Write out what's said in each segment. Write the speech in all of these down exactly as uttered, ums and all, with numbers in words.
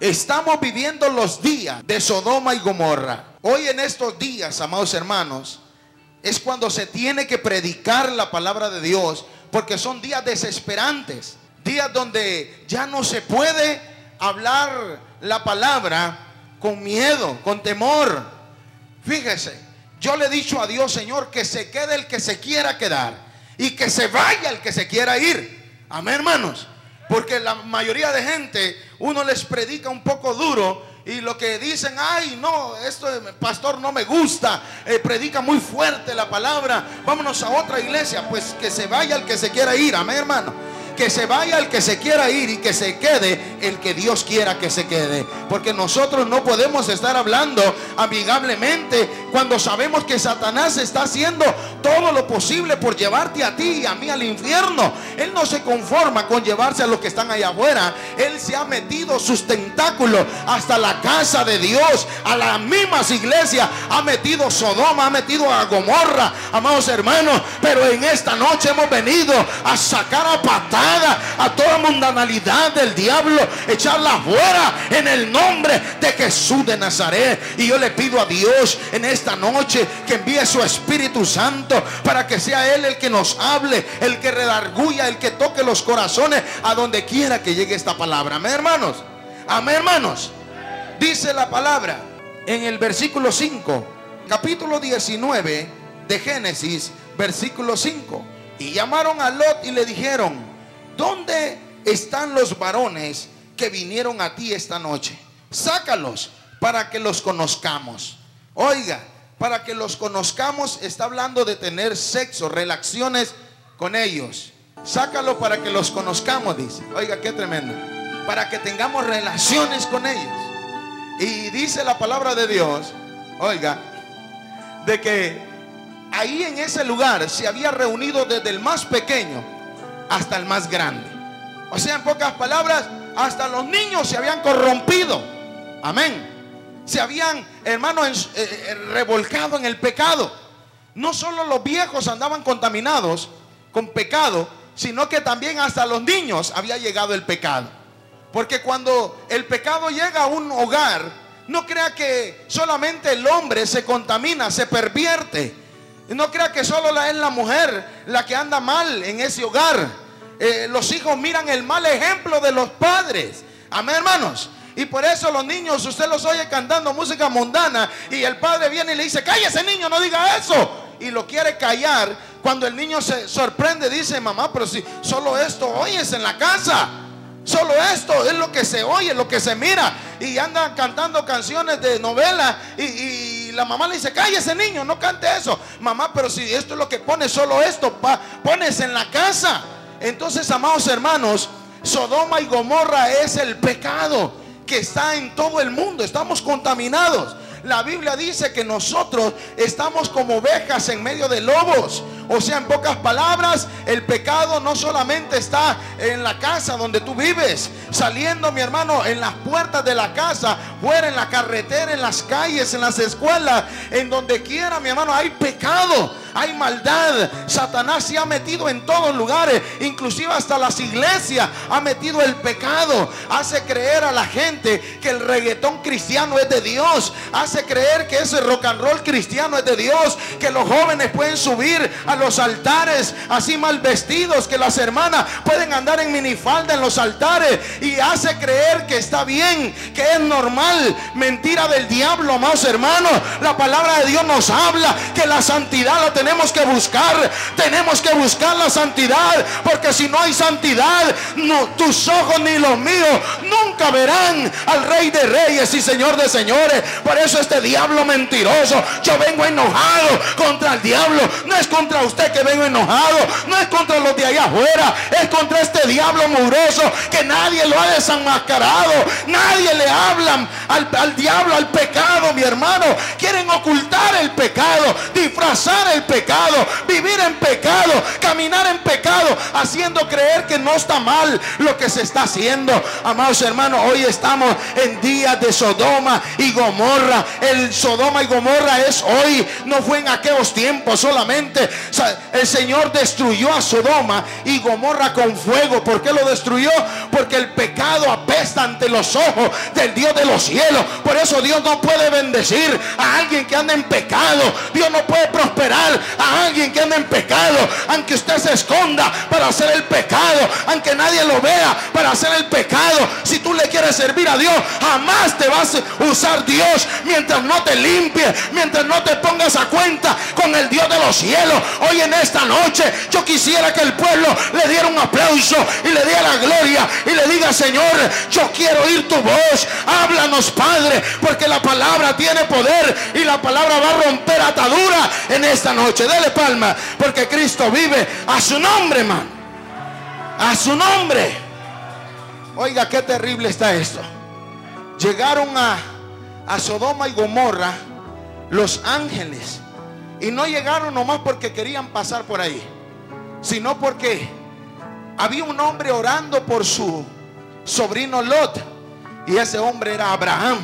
Estamos viviendo los días de Sodoma y Gomorra. Hoy en estos días, amados hermanos, es cuando se tiene que predicar la palabra de Dios, porque son días desesperantes, días donde ya no se puede hablar la palabra con miedo, con temor. Fíjese, yo le he dicho a Dios, Señor, que se quede el que se quiera quedar y que se vaya el que se quiera ir. Amén, hermanos. Porque la mayoría de gente, uno les predica un poco duro y lo que dicen, ay no, esto pastor no me gusta, eh, predica muy fuerte la palabra, vámonos a otra iglesia. Pues que se vaya el que se quiera ir. Amén, hermano. Que se vaya el que se quiera ir y que se quede el que Dios quiera que se quede. Porque nosotros no podemos estar hablando amigablemente cuando sabemos que Satanás está haciendo todo lo posible por llevarte a ti y a mí al infierno. Él no se conforma con llevarse a los que están allá afuera. Él se ha metido sus tentáculos hasta la casa de Dios, a las mismas iglesias. Ha metido Sodoma, ha metido a Gomorra, amados hermanos. Pero en esta noche hemos venido a sacar a patar a toda mundanalidad del diablo, echarla fuera en el nombre de Jesús de Nazaret. Y yo le pido a Dios en esta noche que envíe su Espíritu Santo para que sea Él el que nos hable, el que redarguya, el que toque los corazones a donde quiera que llegue esta palabra. Amén, hermanos. Amén, hermanos. Dice la palabra en el versículo cinco, capítulo diecinueve de Génesis, versículo cinco. Y llamaron a Lot y le dijeron: ¿dónde están los varones que vinieron a ti esta noche? Sácalos para que los conozcamos. Oiga, para que los conozcamos está hablando de tener sexo, relaciones con ellos. Sácalos para que los conozcamos, dice. Oiga, qué tremendo. Para que tengamos relaciones con ellos. Y dice la palabra de Dios, oiga, de que ahí en ese lugar se había reunido desde el más pequeño hasta el más grande. O sea, en pocas palabras, hasta los niños se habían corrompido. Amén. Se habían, hermanos, eh, revolcado en el pecado. No solo los viejos andaban contaminados con pecado, sino que también hasta los niños había llegado el pecado. Porque cuando el pecado llega a un hogar, no crea que solamente el hombre se contamina, se pervierte. No crea que solo es la mujer la que anda mal en ese hogar. Eh, los hijos miran el mal ejemplo de los padres. Amén, hermanos. Y por eso los niños, usted los oye cantando música mundana y el padre viene y le dice: cállese, niño, no diga eso. Y lo quiere callar. Cuando el niño se sorprende, dice: mamá, pero si solo esto oyes en la casa, solo esto es lo que se oye, lo que se mira. Y andan cantando canciones de novela y, y la mamá le dice: cállese, niño, no cante eso. Mamá, pero si esto es lo que pones, solo esto pa, pones en la casa. Entonces, amados hermanos, Sodoma y Gomorra es el pecado que está en todo el mundo. Estamos contaminados. La Biblia dice que nosotros estamos como ovejas en medio de lobos. O sea, en pocas palabras, el pecado no solamente está en la casa donde tú vives, saliendo, mi hermano, en las puertas de la casa, fuera en la carretera, en las calles, en las escuelas, en donde quiera, mi hermano, hay pecado, hay maldad. Satanás se ha metido en todos lugares, inclusive hasta las iglesias ha metido el pecado. Hace creer a la gente que el reggaetón cristiano es de Dios, hace creer que ese rock and roll cristiano es de Dios, que los jóvenes pueden subir a los altares así mal vestidos, que las hermanas pueden andar en minifalda en los altares, y hace creer que está bien, que es normal. Mentira del diablo, amados hermanos. La palabra de Dios nos habla que la santidad la tenemos que buscar. Tenemos que buscar la santidad, porque si no hay santidad, no, tus ojos ni los míos nunca verán al Rey de Reyes y Señor de Señores. Por eso este diablo mentiroso, yo vengo enojado contra el diablo. No es contra usted que vengo enojado, no es contra los de allá afuera, es contra este diablo mugroso que nadie lo ha desenmascarado. Nadie le habla al, al diablo, al pecado, mi hermano. Quieren ocultar el pecado, disfrazar el pecado, vivir en pecado, caminar en pecado, haciendo creer que no está mal lo que se está haciendo. Amados hermanos, hoy estamos en días de Sodoma y Gomorra. El Sodoma y Gomorra es hoy, no fue en aquellos tiempos solamente. El Señor destruyó a Sodoma y Gomorra con fuego. ¿Por qué lo destruyó? Porque el pecado apesta ante los ojos del Dios de los cielos. Por eso Dios no puede bendecir a alguien que anda en pecado. Dios no puede prosperar a alguien que anda en pecado. Aunque usted se esconda para hacer el pecado, aunque nadie lo vea para hacer el pecado, si tú le quieres servir a Dios, jamás te vas a usar Dios mientras no te limpies, mientras no te pongas a cuenta con el Dios de los cielos. Hoy en esta noche yo quisiera que el pueblo le diera un aplauso y le diera la gloria y le diga: Señor, yo quiero oír tu voz, háblanos, Padre, porque la palabra tiene poder y la palabra va a romper atadura en esta noche. Dele palma, porque Cristo vive. A su nombre, hermano, a su nombre. Oiga, qué terrible está esto. Llegaron a, a Sodoma y Gomorra los ángeles, y no llegaron nomás porque querían pasar por ahí, sino porque había un hombre orando por su sobrino Lot. Y ese hombre era Abraham,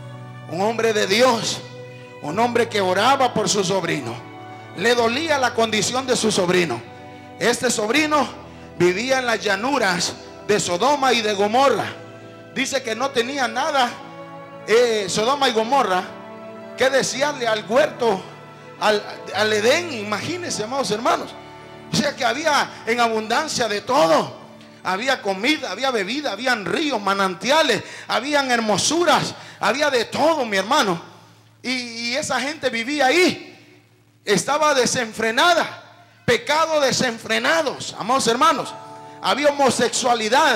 un hombre de Dios, un hombre que oraba por su sobrino. Le dolía la condición de su sobrino. Este sobrino vivía en las llanuras de Sodoma y de Gomorra. Dice que no tenía nada eh, Sodoma y Gomorra que desearle al huerto, al, al Edén. Imagínense, amados hermanos. O sea que había en abundancia de todo. Había comida, había bebida, habían ríos, manantiales, habían hermosuras, había de todo, mi hermano. Y, y esa gente vivía ahí. Estaba desenfrenada. Pecado desenfrenados, amados hermanos. Había homosexualidad,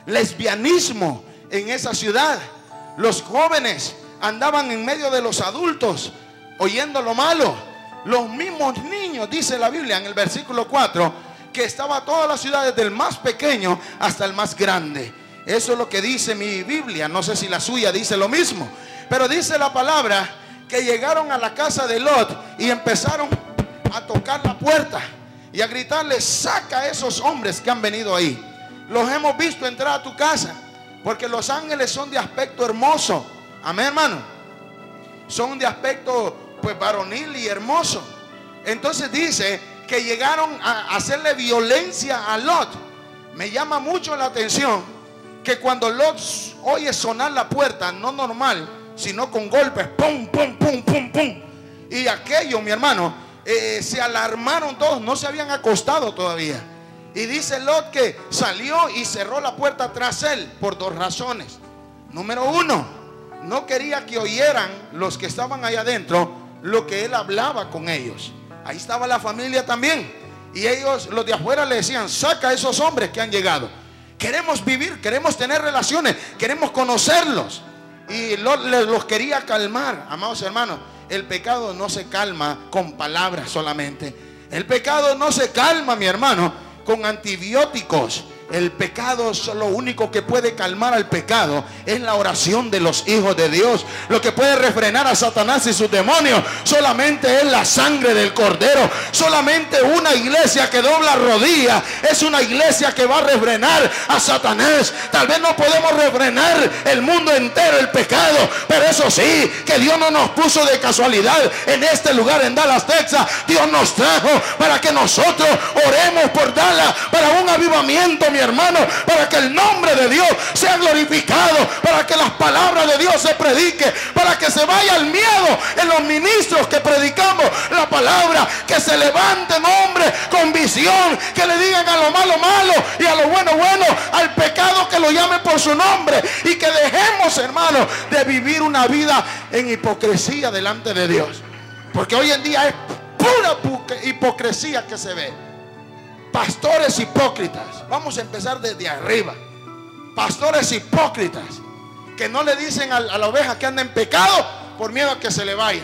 lesbianismo en esa ciudad. Los jóvenes andaban en medio de los adultos oyendo lo malo. Los mismos niños, dice la Biblia en el versículo cuatro, que estaba toda la ciudad, desde el más pequeño hasta el más grande. Eso es lo que dice mi Biblia. No sé si la suya dice lo mismo, pero dice la palabra que llegaron a la casa de Lot y empezaron a tocar la puerta y a gritarle: saca a esos hombres que han venido ahí. Los hemos visto entrar a tu casa, porque los ángeles son de aspecto hermoso. Amén, hermano. Son de aspecto pues varonil y hermoso. Entonces dice que llegaron a hacerle violencia a Lot. Me llama mucho la atención que cuando Lot oye sonar la puerta, no normal, sino con golpes, pum, pum, pum, pum, pum, y aquello, mi hermano, eh, se alarmaron todos, no se habían acostado todavía. Y dice Lot que salió y cerró la puerta tras él por dos razones. Número uno, no quería que oyeran los que estaban allá adentro lo que él hablaba con ellos. Ahí estaba la familia también, y ellos, los de afuera, le decían: saca a esos hombres que han llegado. Queremos vivir, queremos tener relaciones, queremos conocerlos. Y Lot los quería calmar. Amados hermanos, el pecado no se calma con palabras solamente. El pecado no se calma, mi hermano, con antibióticos. El pecado, lo único que puede calmar al pecado es la oración de los hijos de Dios. Lo que puede refrenar a Satanás y sus demonios solamente es la sangre del Cordero. Solamente una iglesia que dobla rodillas es una iglesia que va a refrenar a Satanás. Tal vez no podemos refrenar el mundo entero, el pecado, pero eso sí, que Dios no nos puso de casualidad en este lugar, en Dallas, Texas. Dios nos trajo para que nosotros oremos por Dallas, para un avivamiento, mi hermano, para que el nombre de Dios sea glorificado, para que las palabras de Dios se prediquen, para que se vaya el miedo en los ministros que predicamos la palabra, que se levanten hombres con visión, que le digan a lo malo malo y a lo bueno bueno, al pecado que lo llamen por su nombre, y que dejemos, hermano, de vivir una vida en hipocresía delante de Dios, porque hoy en día es pura hipocresía que se ve. Pastores hipócritas. Vamos a empezar desde arriba. Pastores hipócritas que no le dicen a, a la oveja que anda en pecado por miedo a que se le vaya.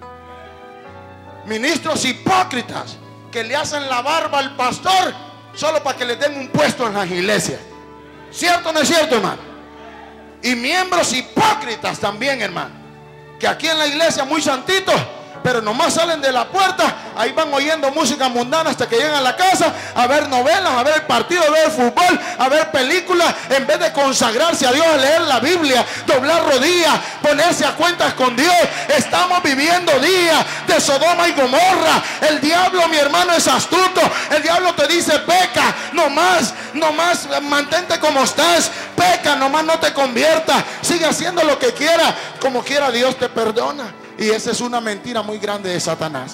Ministros hipócritas que le hacen la barba al pastor solo para que le den un puesto en las iglesias. ¿Cierto o no es cierto, hermano? Y miembros hipócritas también, hermano, que aquí en la iglesia muy santitos, pero nomás salen de la puerta, ahí van oyendo música mundana hasta que llegan a la casa a ver novelas, a ver el partido, a ver el fútbol, a ver películas, en vez de consagrarse a Dios, a leer la Biblia, doblar rodillas, ponerse a cuentas con Dios. Estamos viviendo días de Sodoma y Gomorra. El diablo, mi hermano, es astuto. El diablo te dice: peca, nomás, nomás mantente como estás, peca, nomás no te conviertas, sigue haciendo lo que quiera, como quiera Dios te perdona. Y esa es una mentira muy grande de Satanás.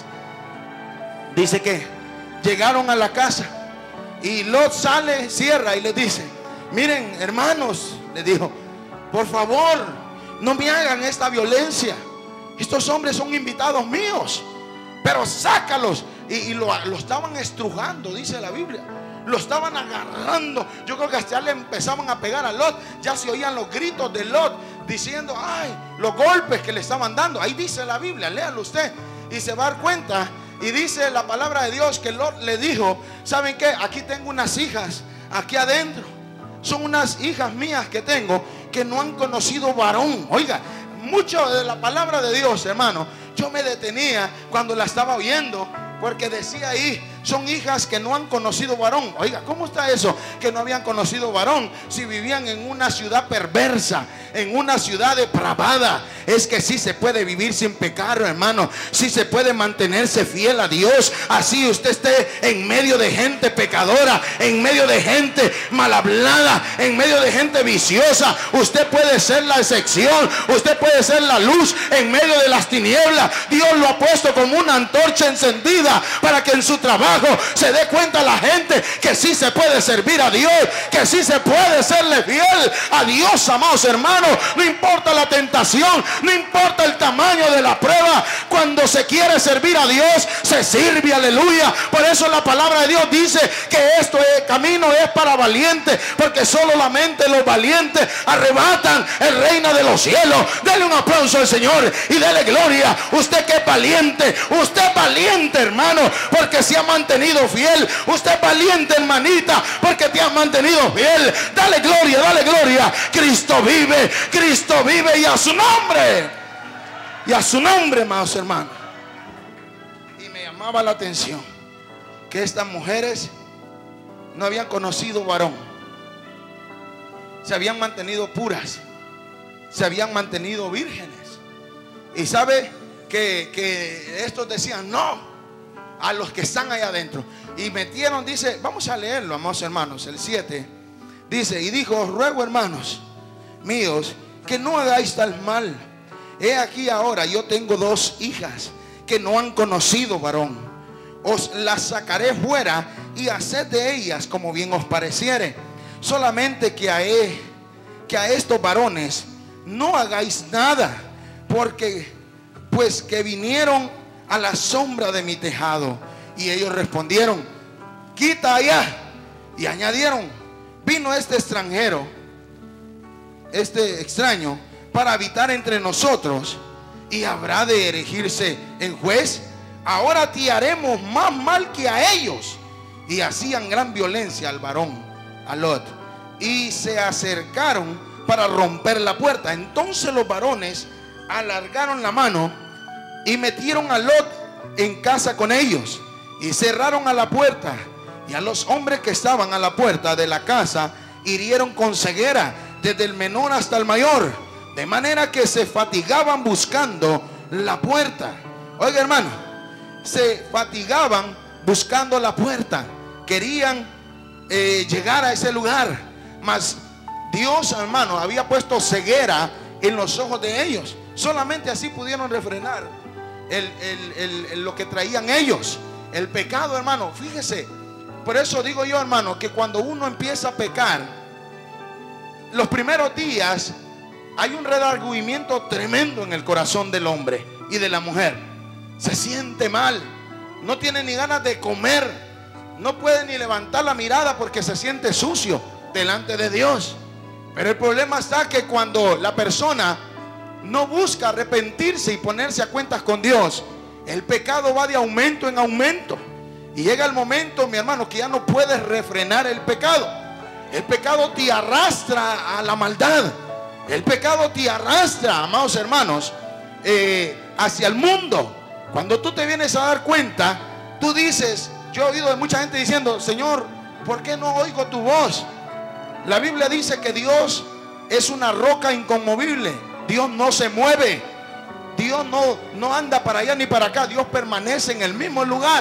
Dice que llegaron a la casa y Lot sale, cierra y le dice: miren, hermanos, le dijo, por favor, no me hagan esta violencia. Estos hombres son invitados míos, pero sácalos. Y, y lo, lo estaban estrujando, dice la Biblia. Lo estaban agarrando. Yo creo que hasta le empezaban a pegar a Lot. Ya se oían los gritos de Lot diciendo: ay, los golpes que le estaban dando. Ahí dice la Biblia, léalo usted y se va a dar cuenta. Y dice la palabra de Dios que Lot le dijo: ¿saben qué? Aquí tengo unas hijas aquí adentro. Son unas hijas mías que tengo que no han conocido varón. Oiga, mucho de la palabra de Dios, hermano, yo me detenía cuando la estaba oyendo, porque decía ahí: son hijas que no han conocido varón. Oiga, ¿cómo está eso? Que no habían conocido varón si vivían en una ciudad perversa, en una ciudad depravada. Es que sí se puede vivir sin pecado, hermano. Sí se puede mantenerse fiel a Dios. Así usted esté en medio de gente pecadora, en medio de gente mal hablada, en medio de gente viciosa. Usted puede ser la excepción. Usted puede ser la luz en medio de las tinieblas. Dios lo ha puesto como una antorcha encendida para que en su trabajo se dé cuenta la gente que sí se puede servir a Dios, que sí se puede serle fiel a Dios, amados hermanos. No importa la tentación, no importa el tamaño de la prueba. Cuando se quiere servir a Dios, se sirve, aleluya. Por eso la palabra de Dios dice que esto es camino es para valientes, porque solamente los valientes arrebatan el reino de los cielos. Dele un aplauso al Señor y dele gloria. Usted que es valiente, usted es valiente, hermano, porque se ha mantenido fiel. Usted es valiente, hermanita, porque te has mantenido fiel. Dale gloria, dale gloria. Cristo vive, Cristo vive, y a su nombre, y a su nombre, amados hermanos. Y me llamaba la atención que estas mujeres no habían conocido varón, se habían mantenido puras, se habían mantenido vírgenes. Y sabe que, que estos decían no a los que están allá adentro. Y metieron, dice, vamos a leerlo, amados hermanos, el siete. Dice: y dijo: os ruego, hermanos míos, que no hagáis tal mal. He aquí ahora yo tengo dos hijas que no han conocido varón. Os las sacaré fuera y haced de ellas como bien os pareciere. Solamente que a, él, que a estos varones no hagáis nada, porque pues que vinieron a la sombra de mi tejado. Y ellos respondieron: quita allá. Y añadieron: vino este extranjero, este extraño, para habitar entre nosotros, y habrá de erigirse en juez. Ahora te haremos más mal que a ellos. Y hacían gran violencia al varón, a Lot, y se acercaron para romper la puerta. Entonces los varones alargaron la mano y metieron a Lot en casa con ellos, y cerraron a la puerta. Y a los hombres que estaban a la puerta de la casa hirieron con ceguera, desde el menor hasta el mayor, de manera que se fatigaban buscando la puerta. Oiga, hermano, se fatigaban buscando la puerta. Querían eh, llegar a ese lugar, mas Dios, hermano, había puesto ceguera en los ojos de ellos. Solamente así pudieron refrenar el, el, el, el, lo que traían ellos, el pecado, hermano. Fíjese, por eso digo yo, hermano, que cuando uno empieza a pecar, los primeros días hay un redargüimiento tremendo en el corazón del hombre y de la mujer. Se siente mal, no tiene ni ganas de comer, no puede ni levantar la mirada porque se siente sucio delante de Dios. Pero el problema está que cuando la persona no busca arrepentirse y ponerse a cuentas con Dios, el pecado va de aumento en aumento. Y llega el momento, mi hermano, que ya no puedes refrenar el pecado. El pecado te arrastra a la maldad. El pecado te arrastra, amados hermanos, eh, hacia el mundo. Cuando tú te vienes a dar cuenta, tú dices, yo he oído de mucha gente diciendo, Señor, ¿por qué no oigo tu voz? La Biblia dice que Dios es una roca inconmovible. Dios no se mueve. Dios no, no anda para allá ni para acá. Dios permanece en el mismo lugar.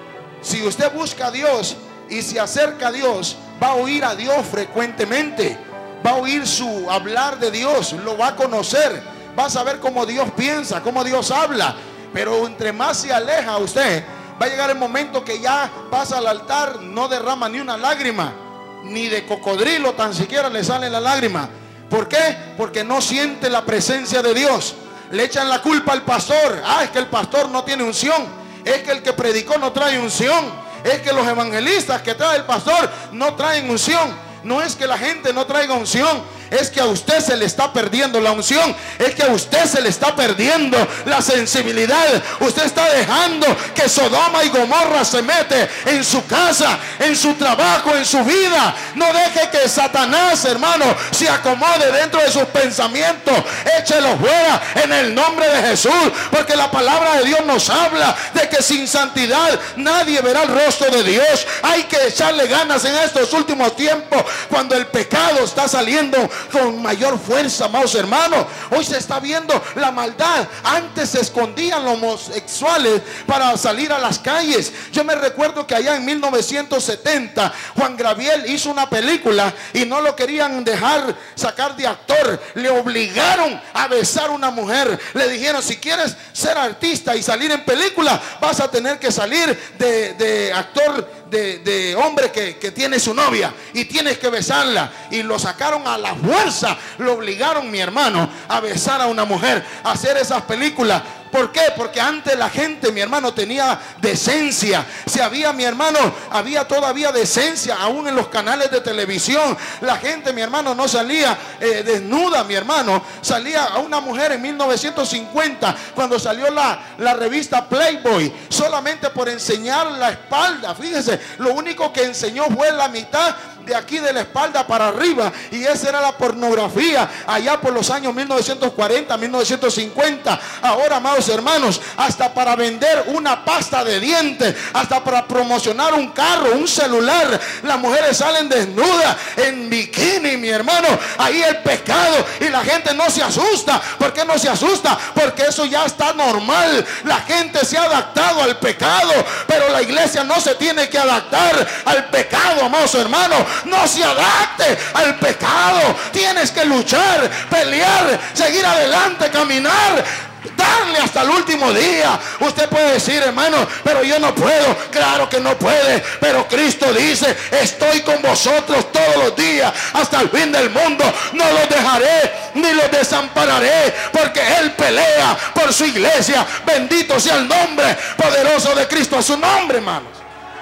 Si usted busca a Dios y se acerca a Dios, va a oír a Dios frecuentemente. Va a oír su hablar de Dios. Lo va a conocer. Va a saber cómo Dios piensa, cómo Dios habla. Pero entre más se aleja usted, va a llegar el momento que ya pasa al altar, no derrama ni una lágrima, ni de cocodrilo tan siquiera le sale la lágrima. ¿Por qué? Porque no siente la presencia de Dios. Le echan la culpa al pastor. Ah, es que el pastor no tiene unción. Es que el que predicó no trae unción. Es que los evangelistas que trae el pastor no traen unción. No es que la gente no traiga unción, es que a usted se le está perdiendo la unción. Es que a usted se le está perdiendo la sensibilidad. Usted está dejando que Sodoma y Gomorra se mete en su casa, en su trabajo, en su vida. No deje que Satanás, hermano, se acomode dentro de sus pensamientos. Échelo fuera en el nombre de Jesús, porque la palabra de Dios nos habla de que sin santidad nadie verá el rostro de Dios. Hay que echarle ganas en estos últimos tiempos, cuando el pecado está saliendo con mayor fuerza, amados hermanos. Hoy se está viendo la maldad. Antes se escondían los homosexuales para salir a las calles. Yo me recuerdo que allá en mil novecientos setenta Juan Gabriel hizo una película y no lo querían dejar sacar de actor. Le obligaron a besar a una mujer. Le dijeron, si quieres ser artista y salir en película, vas a tener que salir de, de actor De, de hombre que, que tiene su novia y tienes que besarla. Y lo sacaron a la fuerza. Lo obligaron, mi hermano, a besar a una mujer, a hacer esas películas. ¿Por qué? Porque antes la gente, mi hermano, tenía decencia. Si había, mi hermano, había todavía decencia, aún en los canales de televisión. La gente, mi hermano, no salía eh, desnuda, mi hermano. Salía a una mujer en mil novecientos cincuenta, cuando salió la, la revista Playboy, solamente por enseñar la espalda. Fíjese, lo único que enseñó fue la mitad de aquí de la espalda para arriba, y esa era la pornografía allá por los años mil novecientos cuarenta, mil novecientos cincuenta. Ahora, amados hermanos, hasta para vender una pasta de dientes, hasta para promocionar un carro, un celular, las mujeres salen desnudas en bikini, mi hermano. Ahí el pecado, y la gente no se asusta. ¿Por qué no se asusta? Porque eso ya está normal. La gente se ha adaptado al pecado, pero la iglesia no se tiene que adaptar al pecado, amados hermanos. No se adapte al pecado. Tienes que luchar, pelear, seguir adelante, caminar, darle hasta el último día. Usted puede decir, hermano, pero yo no puedo. Claro que no puede, pero Cristo dice, estoy con vosotros todos los días hasta el fin del mundo. No los dejaré ni los desampararé, porque Él pelea por su iglesia. Bendito sea el nombre poderoso de Cristo. A su nombre, hermanos,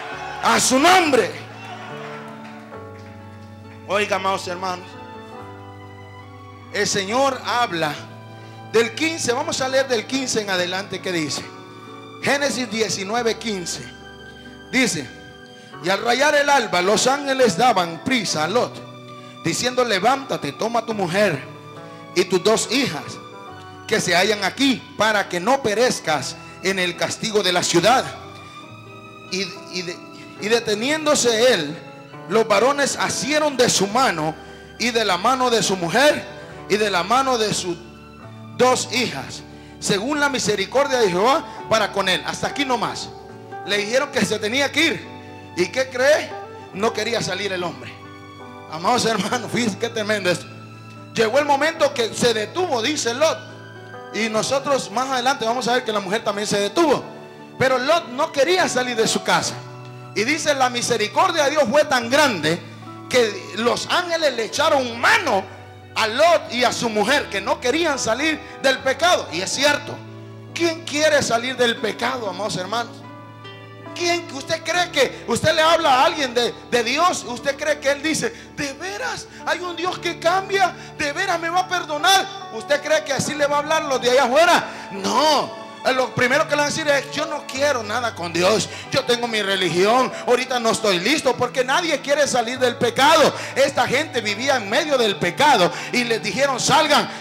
a su nombre. Oiga, amados hermanos, el Señor habla del quince. Vamos a leer del quince en adelante. ¿Qué dice? Génesis diecinueve, quince. Dice: y al rayar el alba, los ángeles daban prisa a Lot, diciendo, levántate, toma tu mujer y tus dos hijas que se hallan aquí, para que no perezcas en el castigo de la ciudad. Y, y, de, y deteniéndose él, los varones asieron de su mano y de la mano de su mujer y de la mano de sus dos hijas, según la misericordia de Jehová para con él. Hasta aquí nomás. Le dijeron que se tenía que ir. ¿Y qué cree? No quería salir el hombre. Amados hermanos, fíjense qué tremendo esto. Llegó el momento que se detuvo, dice Lot. Y nosotros más adelante vamos a ver que la mujer también se detuvo. Pero Lot no quería salir de su casa. Y dice, la misericordia de Dios fue tan grande que los ángeles le echaron mano a Lot y a su mujer, que no querían salir del pecado. Y es cierto. ¿Quién quiere salir del pecado, amados hermanos? ¿Quién? ¿Usted cree que usted le habla a alguien de, de Dios? ¿Usted cree que él dice, de veras hay un Dios que cambia? ¿De veras me va a perdonar? ¿Usted cree que así le va a hablar los de allá afuera? No. Lo primero que le van a decir es, yo no quiero nada con Dios, yo tengo mi religión, ahorita no estoy listo, porque nadie quiere salir del pecado. Esta gente vivía en medio del pecado y les dijeron, salgan.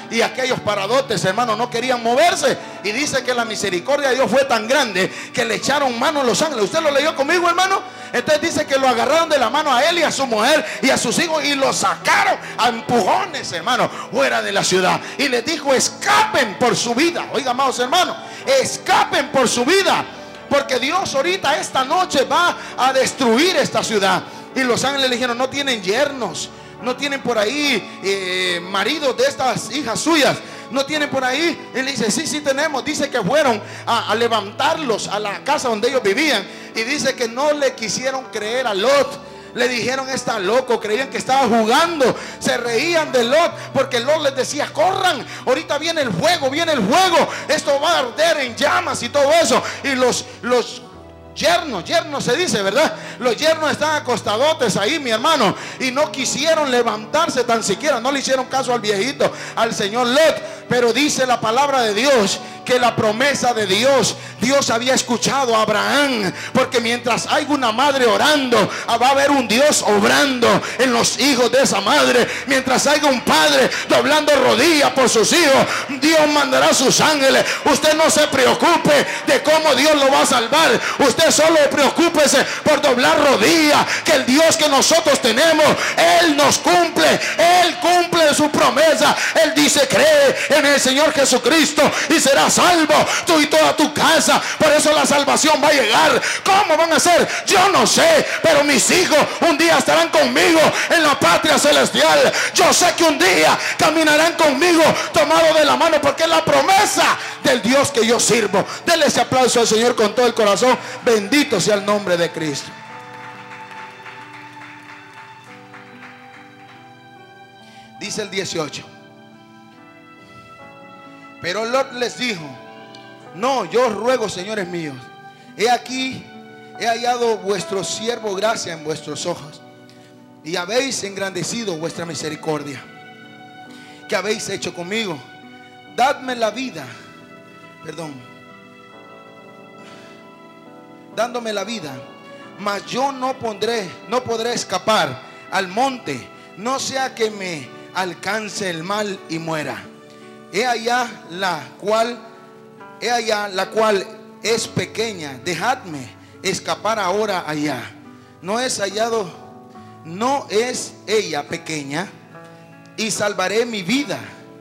y aquellos paradotes, hermano, no querían moverse. Y dice que la misericordia de Dios fue tan grande que le echaron mano a los ángeles. ¿Usted lo leyó conmigo, hermano? Entonces dice que lo agarraron de la mano a él y a su mujer y a sus hijos y lo sacaron a empujones, hermano, fuera de la ciudad. Y les dijo: escapen por su vida. Oiga, amados hermanos, escapen por su vida, porque Dios ahorita esta noche va a destruir esta ciudad. Y los ángeles le dijeron: no tienen yernos, no tienen por ahí eh, maridos de estas hijas suyas, no tienen por ahí. Él dice: sí, sí tenemos. Dice que fueron a, a levantarlos a la casa donde ellos vivían. Y dice que no le quisieron creer a Lot. Le dijeron: está loco. Creían que estaba jugando. Se reían de Lot, porque Lot les decía: corran, ahorita viene el fuego, viene el fuego, esto va a arder en llamas y todo eso. Y los, los yernos, yernos se dice, ¿verdad? Los yernos están acostadotes ahí, mi hermano, y no quisieron levantarse tan siquiera. No le hicieron caso al viejito, al señor Lot. Pero dice la palabra de Dios que la promesa de Dios, Dios había escuchado a Abraham, porque mientras hay una madre orando, va a haber un Dios obrando en los hijos de esa madre. Mientras haya un padre doblando rodillas por sus hijos, Dios mandará sus ángeles. Usted no se preocupe de cómo Dios lo va a salvar. Usted solo preocúpese por doblar rodillas, que el Dios que nosotros tenemos, Él nos cumple. Él cumple su promesa. Él dice: cree en el Señor Jesucristo y serás salvo, tú y toda tu casa. Por eso la salvación va a llegar. ¿Cómo van a ser? Yo no sé, pero mis hijos un día estarán conmigo en la patria celestial. Yo sé que un día caminarán conmigo tomados de la mano, porque es la promesa del Dios que yo sirvo. Denle ese aplauso al Señor con todo el corazón. Bendito sea el nombre de Cristo. Dice el dieciocho: pero Lot les dijo: no, yo os ruego, señores míos, he aquí, he hallado vuestro siervo gracia en vuestros ojos, y habéis engrandecido vuestra misericordia. ¿Qué habéis hecho conmigo? Dadme la vida, perdón, dándome la vida, mas yo no pondré, no podré escapar al monte, no sea que me alcance el mal y muera. He allá la cual, he allá la cual es pequeña, dejadme escapar ahora allá. No es hallado, no es ella pequeña, y salvaré mi vida.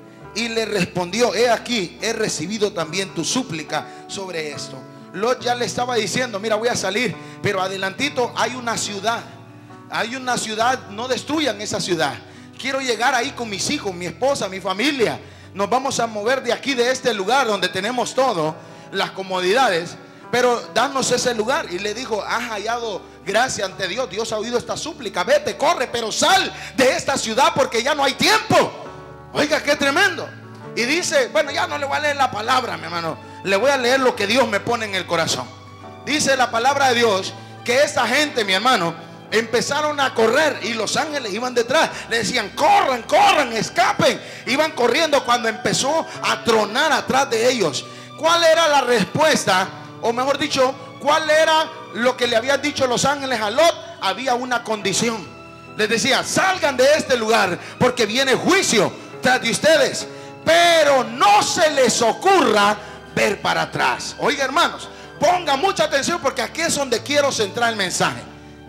Y le respondió: he aquí, he recibido también tu súplica sobre esto. Lot ya le estaba diciendo: mira, voy a salir, pero adelantito hay una ciudad, hay una ciudad, no destruyan esa ciudad. Quiero llegar ahí con mis hijos, mi esposa, mi familia. Nos vamos a mover de aquí, de este lugar donde tenemos todo, las comodidades, pero danos ese lugar. Y le dijo: has hallado gracia ante Dios, Dios ha oído esta súplica, vete, corre, pero sal de esta ciudad porque ya no hay tiempo. Oiga, qué tremendo. Y dice, bueno, ya no le voy a leer la palabra, mi hermano, le voy a leer lo que Dios me pone en el corazón. Dice la palabra de Dios que esta gente, mi hermano, empezaron a correr y los ángeles iban detrás. Le decían: corran, corran, escapen. Iban corriendo cuando empezó a tronar atrás de ellos. ¿Cuál era la respuesta? O mejor dicho, ¿cuál era lo que le habían dicho los ángeles a Lot? Había una condición. Les decía: salgan de este lugar porque viene juicio tras de ustedes, pero no se les ocurra ver para atrás. Oiga, hermanos, ponga mucha atención, porque aquí es donde quiero centrar el mensaje.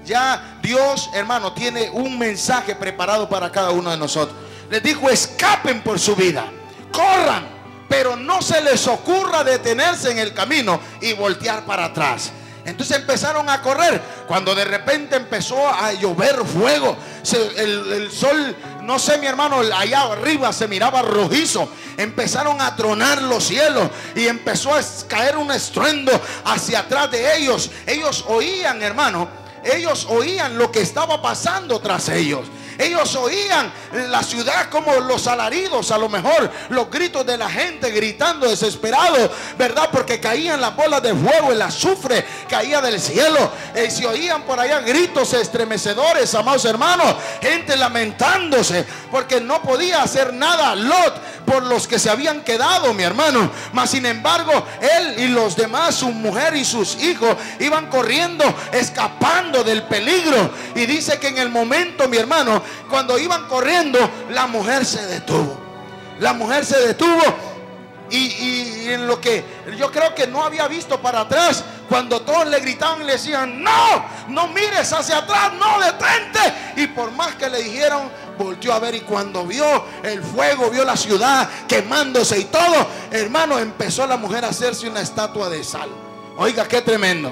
Ya Dios, hermano, tiene un mensaje preparado para cada uno de nosotros. Les dijo: escapen por su vida, corran, pero no se les ocurra detenerse en el camino y voltear para atrás. Entonces empezaron a correr, cuando de repente empezó a llover fuego. Se, el, el sol, no sé, mi hermano, allá arriba se miraba rojizo. Empezaron a tronar los cielos y empezó a caer un estruendo hacia atrás de ellos. Ellos oían, hermano, ellos oían lo que estaba pasando tras ellos. Ellos oían la ciudad como los alaridos, a lo mejor los gritos de la gente gritando desesperado, ¿verdad? Porque caían las bolas de fuego, el azufre caía del cielo. Y se oían por allá gritos estremecedores, amados hermanos, gente lamentándose porque no podía hacer nada Lot por los que se habían quedado, mi hermano. Mas sin embargo, él y los demás, su mujer y sus hijos, iban corriendo, escapando del peligro. Y dice que en el momento, mi hermano, cuando iban corriendo, la mujer se detuvo. La mujer se detuvo y, y, y en lo que yo creo que no había visto para atrás, cuando todos le gritaban y le decían: no, no mires hacia atrás, no, detente. Y por más que le dijeron, volteó a ver, y cuando vio el fuego, vio la ciudad quemándose y todo, hermano, empezó la mujer a hacerse una estatua de sal. Oiga, qué tremendo.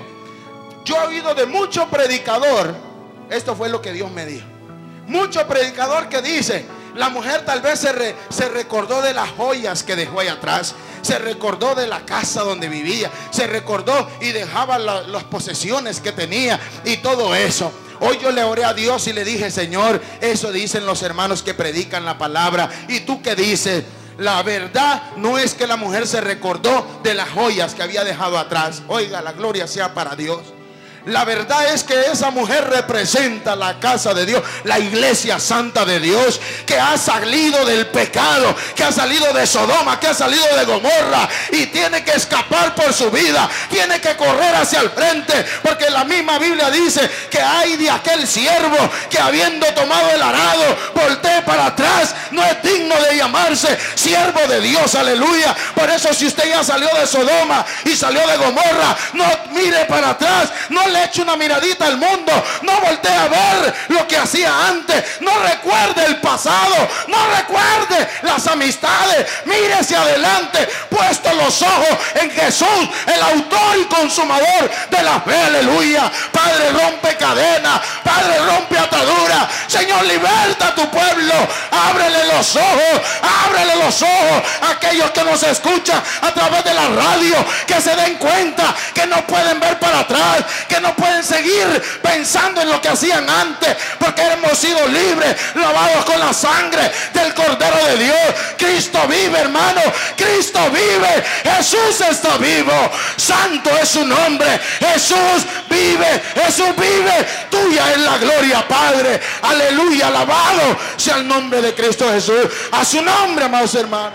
Yo he oído de mucho predicador, esto fue lo que Dios me dijo, mucho predicador que dice: la mujer tal vez se, re, se recordó de las joyas que dejó ahí atrás, se recordó de la casa donde vivía, se recordó y dejaba la, las posesiones que tenía y todo eso. Hoy yo le oré a Dios y le dije: Señor, eso dicen los hermanos que predican la palabra. ¿Y tú qué dices? La verdad no es que la mujer se recordó de las joyas que había dejado atrás. Oiga, la gloria sea para Dios. La verdad es que esa mujer representa la casa de Dios, la iglesia santa de Dios, que ha salido del pecado, que ha salido de Sodoma, que ha salido de Gomorra, y tiene que escapar por su vida, tiene que correr hacia el frente, porque la misma Biblia dice que hay de aquel siervo que, habiendo tomado el arado, voltee para atrás, no es digno de llamarse siervo de Dios. Aleluya. Por eso, si usted ya salió de Sodoma y salió de Gomorra, no mire para atrás, no le eche una miradita al mundo, no voltee a ver lo que hacía antes, no recuerde el pasado, no recuerde las amistades, mire hacia adelante, puesto los ojos en Jesús, el autor y consumador de la fe. Aleluya. Padre, rompe cadenas, Padre, rompe ataduras. Señor, liberta a tu pueblo, ábrele los ojos, ábrele los ojos a aquellos que nos escuchan a través de la radio, que se den cuenta que no pueden ver para atrás, que no pueden seguir pensando en lo que hacían antes, porque hemos sido libres, lavados con la sangre del Cordero de Dios. Cristo vive, hermano, Cristo vive, Jesús está vivo, santo es su nombre, Jesús vive, Jesús vive, tuya es la gloria, Padre. Aleluya, alabado sea el nombre de Cristo Jesús. A su nombre, amados hermanos,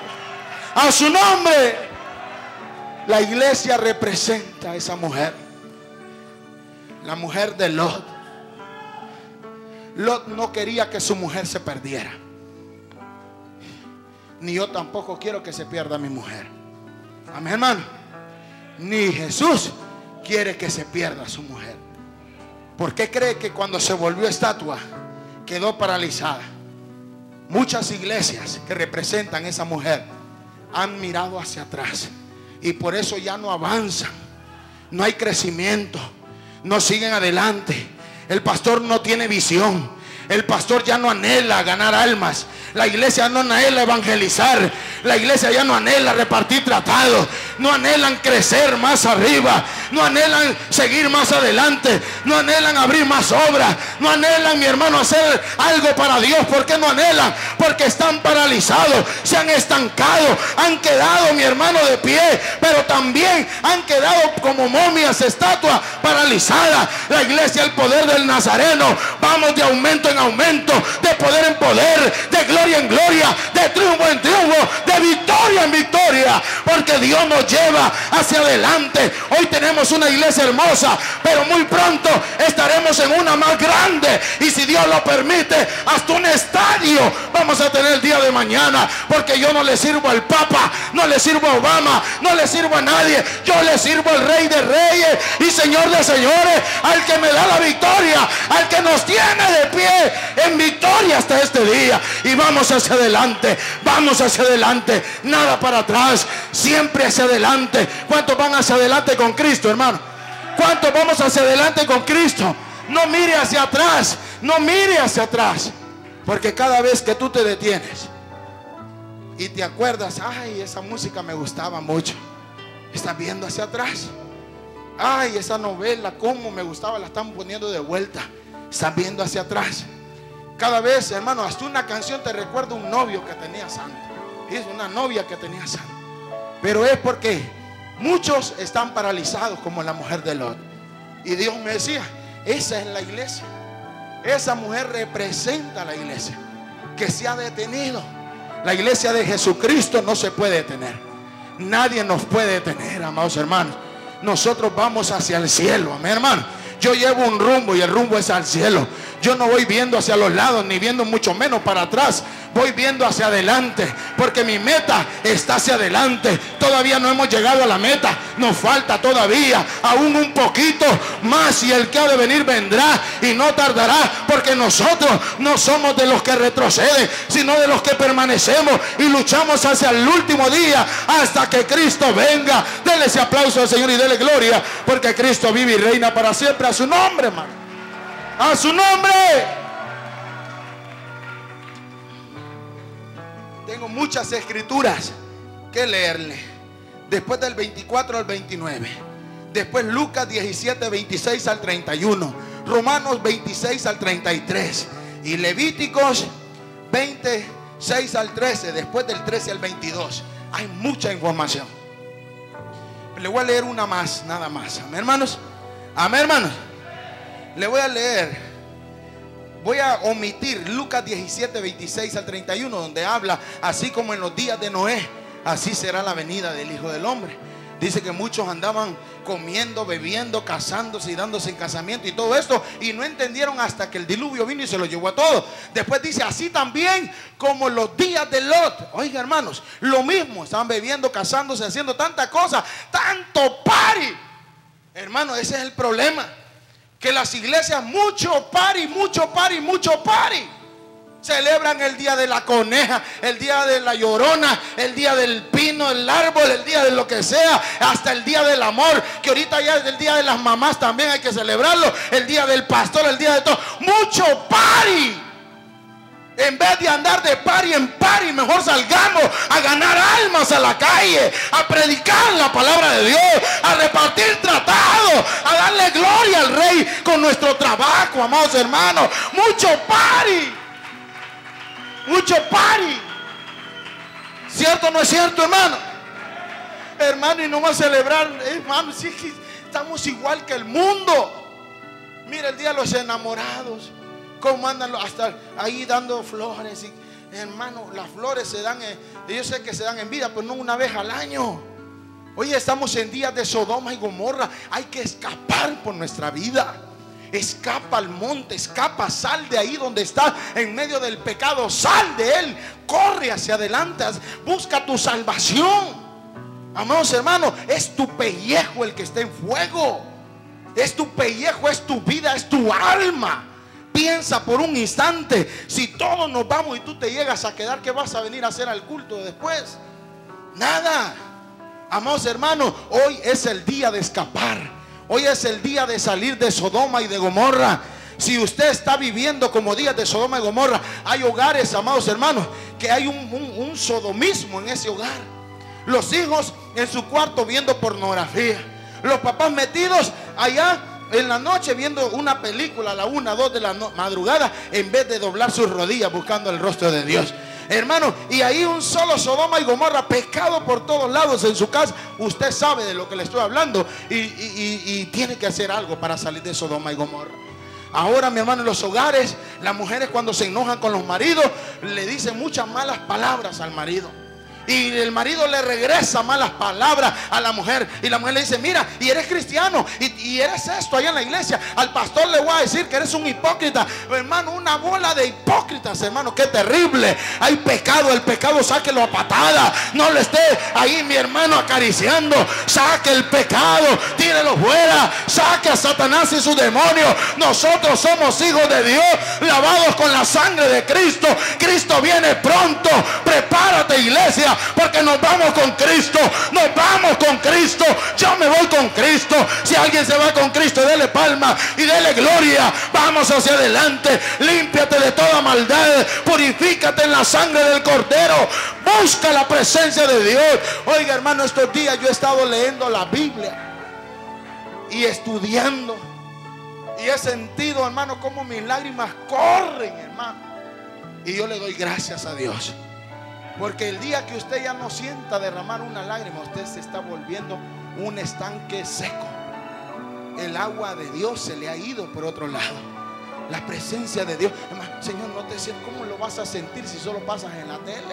a su nombre. La iglesia representa a esa mujer, la mujer de Lot. Lot no quería que su mujer se perdiera, ni yo tampoco quiero que se pierda mi mujer. Amén, hermano. Ni Jesús quiere que se pierda su mujer. ¿Por qué cree que cuando se volvió estatua quedó paralizada? Muchas iglesias que representan a esa mujer han mirado hacia atrás, y por eso ya no avanzan, no hay crecimiento, no siguen adelante. El pastor no tiene visión, el pastor ya no anhela ganar almas, la iglesia no anhela evangelizar, la iglesia ya no anhela repartir tratados, no anhelan crecer más arriba, no anhelan seguir más adelante, no anhelan abrir más obras, no anhelan, mi hermano, hacer algo para Dios. ¿Por qué no anhelan? Porque están paralizados, se han estancado, han quedado, mi hermano, de pie, pero también han quedado como momias, estatuas paralizadas. La iglesia, el poder del Nazareno, vamos de aumento en aumento, de poder en poder, de gloria en gloria, de triunfo en triunfo, de victoria en victoria, porque Dios nos lleva hacia adelante. Hoy tenemos una iglesia hermosa, pero muy pronto estaremos en una más grande, y si Dios lo permite, hasta un estadio vamos a tener el día de mañana, porque yo no le sirvo al Papa, no le sirvo a Obama, no le sirvo a nadie, yo le sirvo al Rey de Reyes y Señor de Señores, al que me da la victoria, al que nos tiene de pie en victoria hasta este día. Y vamos hacia adelante, vamos hacia adelante, nada para atrás, siempre hacia adelante. ¿Cuántos van hacia adelante con Cristo, hermano? ¿Cuántos vamos hacia adelante con Cristo? No mire hacia atrás, no mire hacia atrás, porque cada vez que tú te detienes y te acuerdas, ay, esa música me gustaba mucho, estás viendo hacia atrás. Ay, esa novela, cómo me gustaba, la están poniendo de vuelta, estás viendo hacia atrás. Cada vez, hermano, hasta una canción te recuerda un novio que tenía santo, es una novia que tenía santo. Pero es porque muchos están paralizados como la mujer de Lot. Y Dios me decía, esa es la iglesia, esa mujer representa a la iglesia que se ha detenido. La iglesia de Jesucristo no se puede detener, nadie nos puede detener, amados hermanos. Nosotros vamos hacia el cielo, amén, hermano. Yo llevo un rumbo y el rumbo es al cielo. yo no voy viendo hacia los lados, ni viendo mucho menos para atrás. Voy viendo hacia adelante, porque mi meta está hacia adelante. Todavía no hemos llegado a la meta, nos falta todavía aún un poquito más, y el que ha de venir vendrá y no tardará, porque nosotros no somos de los que retroceden, sino de los que permanecemos y luchamos hacia el último día, hasta que Cristo venga. Dele ese aplauso al Señor y dele gloria, porque Cristo vive y reina para siempre. A su nombre, hermano, a su nombre. Tengo muchas escrituras que leerle. Después del veinticuatro al veintinueve. Después Lucas diecisiete, veintiséis al treinta y uno. Romanos veintiséis al treinta y tres. Y Levíticos veintiséis al trece. Después del trece al veintidós. Hay mucha información. Le voy a leer una más, nada más. Amén, hermanos. Amén, hermanos. Le voy a leer. Voy a omitir Lucas diecisiete, veintiséis al treinta y uno, donde habla, así como en los días de Noé, así será la venida del Hijo del Hombre. Dice que muchos andaban comiendo, bebiendo, casándose y dándose en casamiento y todo esto, y no entendieron hasta que el diluvio vino y se lo llevó a todos. Después dice, así también como los días de Lot. Oiga, hermanos, lo mismo, estaban bebiendo, casándose, haciendo tantas cosas, tanto party. Hermano, ese es el problema, que las iglesias mucho party, mucho party, mucho party. Celebran el día de la coneja, el día de la llorona, el día del pino, el árbol, el día de lo que sea, hasta el día del amor, que ahorita ya es el día de las mamás, también hay que celebrarlo, el día del pastor, el día de todo. Mucho party. En vez de andar de party en party, mejor salgamos a ganar almas a la calle, a predicar la palabra de Dios, a repartir tratados, a darle gloria al Rey con nuestro trabajo, amados hermanos. Mucho party. Mucho party. ¿Cierto o no es cierto, hermano? Hermano, y no va a celebrar, hermano, si es que estamos igual que el mundo. Mira el día de los enamorados, cómo andan hasta ahí dando flores. Y, hermano, las flores se dan, en, yo sé que se dan en vida, pero no una vez al año. Hoy estamos en días de Sodoma y Gomorra. Hay que escapar por nuestra vida. Escapa al monte, escapa, sal de ahí donde está, en medio del pecado, sal de él, corre hacia adelante, busca tu salvación. Amados hermanos, es tu pellejo el que está en fuego, es tu pellejo, es tu vida, es tu alma. Piensa por un instante, si todos nos vamos y tú te llegas a quedar, ¿qué vas a venir a hacer al culto después? Nada. Amados hermanos, hoy es el día de escapar. Hoy es el día de salir de Sodoma y de Gomorra. Si usted está viviendo como días de Sodoma y Gomorra, hay hogares, amados hermanos, que hay un, un, un sodomismo en ese hogar. Los hijos en su cuarto viendo pornografía. Los papás metidos allá en la noche viendo una película a la una, dos de la no- madrugada, en vez de doblar sus rodillas buscando el rostro de Dios. Hermano, y ahí un solo Sodoma y Gomorra, pecado por todos lados en su casa. Usted sabe de lo que le estoy hablando, y, y, y, y tiene que hacer algo para salir de Sodoma y Gomorra. Ahora, mi hermano, en los hogares, las mujeres cuando se enojan con los maridos, le dicen muchas malas palabras al marido. Y el marido le regresa malas palabras a la mujer. Y la mujer le dice, mira, y eres cristiano, y, y eres esto allá en la iglesia. Al pastor le voy a decir que eres un hipócrita. Hermano, una bola de hipócritas, hermano, qué terrible. Hay pecado, el pecado sáquelo a patada. No le esté ahí, mi hermano, acariciando. Saque el pecado, tírelo fuera. Saque a Satanás y sus demonios. Nosotros somos hijos de Dios, lavados con la sangre de Cristo. Cristo viene pronto. Prepárate, iglesia, porque nos vamos con Cristo. Nos vamos con Cristo. Yo me voy con Cristo. Si alguien se va con Cristo, dele palma y dele gloria. Vamos hacia adelante. Límpiate de toda maldad. Purifícate en la sangre del Cordero. Busca la presencia de Dios. Oiga, hermano, estos días yo he estado leyendo la Biblia y estudiando, y he sentido, hermano, como mis lágrimas corren, hermano. Y yo le doy gracias a Dios, porque el día que usted ya no sienta derramar una lágrima, usted se está volviendo un estanque seco. El agua de Dios se le ha ido por otro lado. La presencia de Dios, hermano, Señor, no te siento. ¿Cómo lo vas a sentir si solo pasas en la tele?